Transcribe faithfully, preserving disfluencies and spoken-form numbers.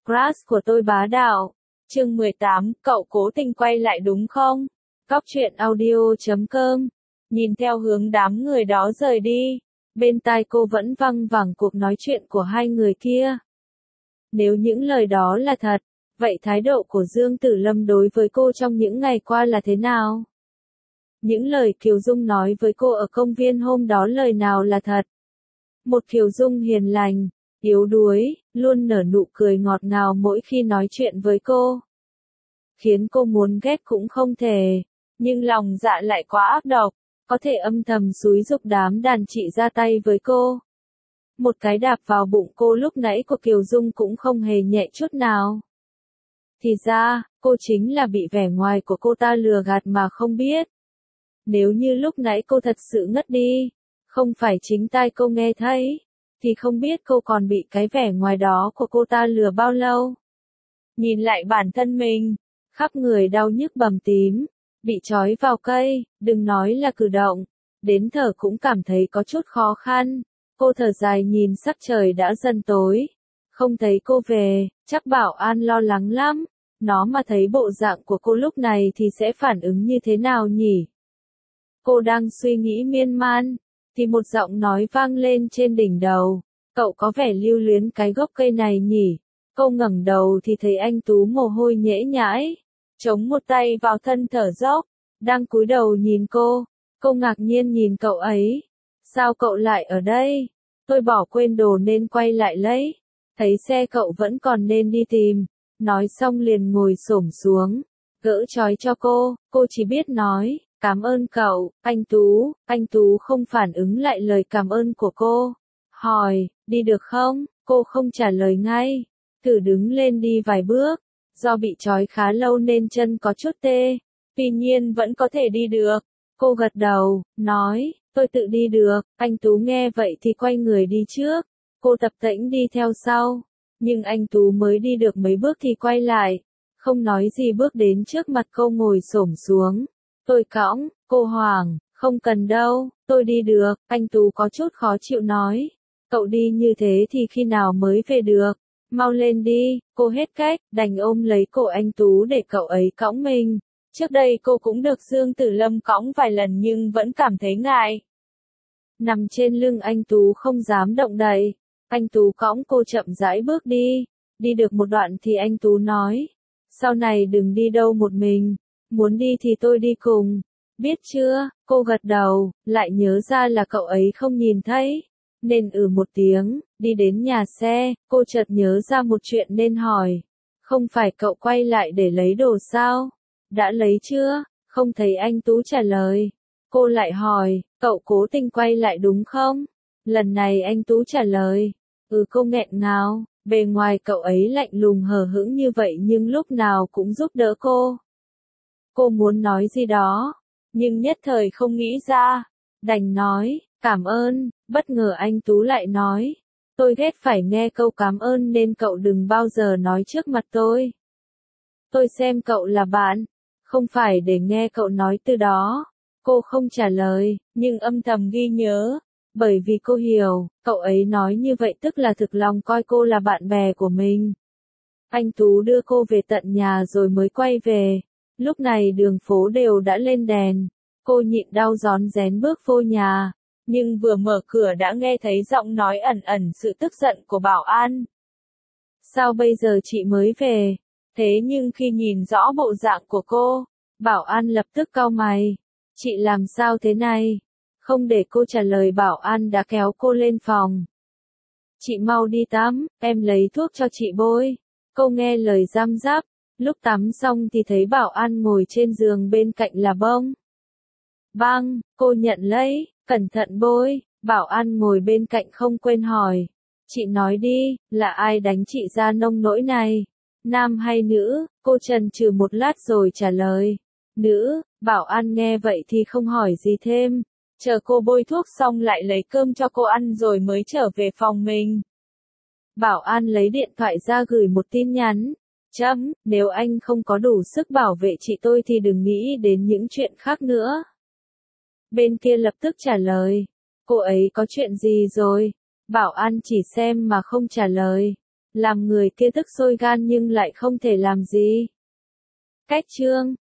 Crush của tôi bá đạo. Chương mười tám, cậu cố tình quay lại đúng không? Cóc truyện audio chấm com. Nhìn theo hướng đám người đó rời đi, bên tai cô vẫn văng vẳng cuộc nói chuyện của hai người kia. Nếu những lời đó là thật, vậy thái độ của Dương Tử Lâm đối với cô trong những ngày qua là thế nào? Những lời Kiều Dung nói với cô ở công viên hôm đó lời nào là thật? Một Kiều Dung hiền lành, yếu đuối, luôn nở nụ cười ngọt ngào mỗi khi nói chuyện với cô. Khiến cô muốn ghét cũng không thể, nhưng lòng dạ lại quá ác độc, có thể âm thầm xúi giục đám đàn chị ra tay với cô. Một cái đạp vào bụng cô lúc nãy của Kiều Dung cũng không hề nhẹ chút nào. Thì ra, cô chính là bị vẻ ngoài của cô ta lừa gạt mà không biết. Nếu như lúc nãy cô thật sự ngất đi, không phải chính tai cô nghe thấy, thì không biết cô còn bị cái vẻ ngoài đó của cô ta lừa bao lâu. Nhìn lại bản thân mình, khắp người đau nhức bầm tím, bị trói vào cây, đừng nói là cử động, đến thở cũng cảm thấy có chút khó khăn. Cô thở dài nhìn sắc trời đã dần tối, không thấy cô về, chắc Bảo An lo lắng lắm, nó mà thấy bộ dạng của cô lúc này thì sẽ phản ứng như thế nào nhỉ? Cô đang suy nghĩ miên man, thì một giọng nói vang lên trên đỉnh đầu, cậu có vẻ lưu luyến cái gốc cây này nhỉ? Cô ngẩng đầu thì thấy anh Tú mồ hôi nhễ nhãi, chống một tay vào thân thở dốc, đang cúi đầu nhìn cô. Cô ngạc nhiên nhìn cậu ấy. Sao cậu lại ở đây? Tôi bỏ quên đồ nên quay lại lấy. Thấy xe cậu vẫn còn nên đi tìm. Nói xong liền ngồi xổm xuống, gỡ trói cho cô. Cô chỉ biết nói, cảm ơn cậu, anh Tú. Anh Tú không phản ứng lại lời cảm ơn của cô. Hỏi, đi được không? Cô không trả lời ngay. Thử đứng lên đi vài bước. Do bị trói khá lâu nên chân có chút tê. Tuy nhiên vẫn có thể đi được. Cô gật đầu, nói, tôi tự đi được. Anh Tú nghe vậy thì quay người đi trước. Cô tập tễnh đi theo sau. Nhưng anh Tú mới đi được mấy bước thì quay lại. Không nói gì bước đến trước mặt cô ngồi xổm xuống. Tôi cõng, cô hoảng, không cần đâu, tôi đi được. Anh Tú có chút khó chịu nói. Cậu đi như thế thì khi nào mới về được? Mau lên đi, cô hết cách, đành ôm lấy cổ anh Tú để cậu ấy cõng mình. Trước đây cô cũng được Dương Tử Lâm cõng vài lần nhưng vẫn cảm thấy ngại. Nằm trên lưng anh Tú không dám động đậy. Anh Tú cõng cô chậm rãi bước đi. Đi được một đoạn thì anh Tú nói. Sau này đừng đi đâu một mình. Muốn đi thì tôi đi cùng. Biết chưa? Cô gật đầu, lại nhớ ra là cậu ấy không nhìn thấy. Nên ừ một tiếng, đi đến nhà xe, cô chợt nhớ ra một chuyện nên hỏi. Không phải cậu quay lại để lấy đồ sao? Đã lấy chưa? Không thấy anh Tú trả lời. Cô lại hỏi, cậu cố tình quay lại đúng không? Lần này anh Tú trả lời. Ừ, cô nghẹn ngào, bề ngoài cậu ấy lạnh lùng hờ hững như vậy nhưng lúc nào cũng giúp đỡ cô. Cô muốn nói gì đó, nhưng nhất thời không nghĩ ra. Đành nói, cảm ơn. Bất ngờ anh Tú lại nói. Tôi ghét phải nghe câu cảm ơn nên cậu đừng bao giờ nói trước mặt tôi. Tôi xem cậu là bạn, không phải để nghe cậu nói từ đó. Cô không trả lời, nhưng âm thầm ghi nhớ. Bởi vì cô hiểu, cậu ấy nói như vậy tức là thực lòng coi cô là bạn bè của mình. Anh Tú đưa cô về tận nhà rồi mới quay về. Lúc này đường phố đều đã lên đèn. Cô nhịn đau rón rén bước vô nhà. Nhưng vừa mở cửa đã nghe thấy giọng nói ẩn ẩn sự tức giận của Bảo An. Sao bây giờ chị mới về? Thế nhưng khi nhìn rõ bộ dạng của cô, Bảo An lập tức cau mày. Chị làm sao thế này? Không để cô trả lời Bảo An đã kéo cô lên phòng. Chị mau đi tắm, em lấy thuốc cho chị bôi. Cô nghe lời giam giáp. Lúc tắm xong thì thấy Bảo An ngồi trên giường bên cạnh là bông. Băng, cô nhận lấy, cẩn thận bôi. Bảo An ngồi bên cạnh không quên hỏi. Chị nói đi, là ai đánh chị ra nông nỗi này? Nam hay nữ? Cô chần chừ một lát rồi trả lời. Nữ. Bảo An nghe vậy thì không hỏi gì thêm. Chờ cô bôi thuốc xong lại lấy cơm cho cô ăn rồi mới trở về phòng mình. Bảo An lấy điện thoại ra gửi một tin nhắn. Chấm, nếu anh không có đủ sức bảo vệ chị tôi thì đừng nghĩ đến những chuyện khác nữa. Bên kia lập tức trả lời. Cô ấy có chuyện gì rồi? Bảo An chỉ xem mà không trả lời. Làm người kia tức sôi gan nhưng lại không thể làm gì. Cách chương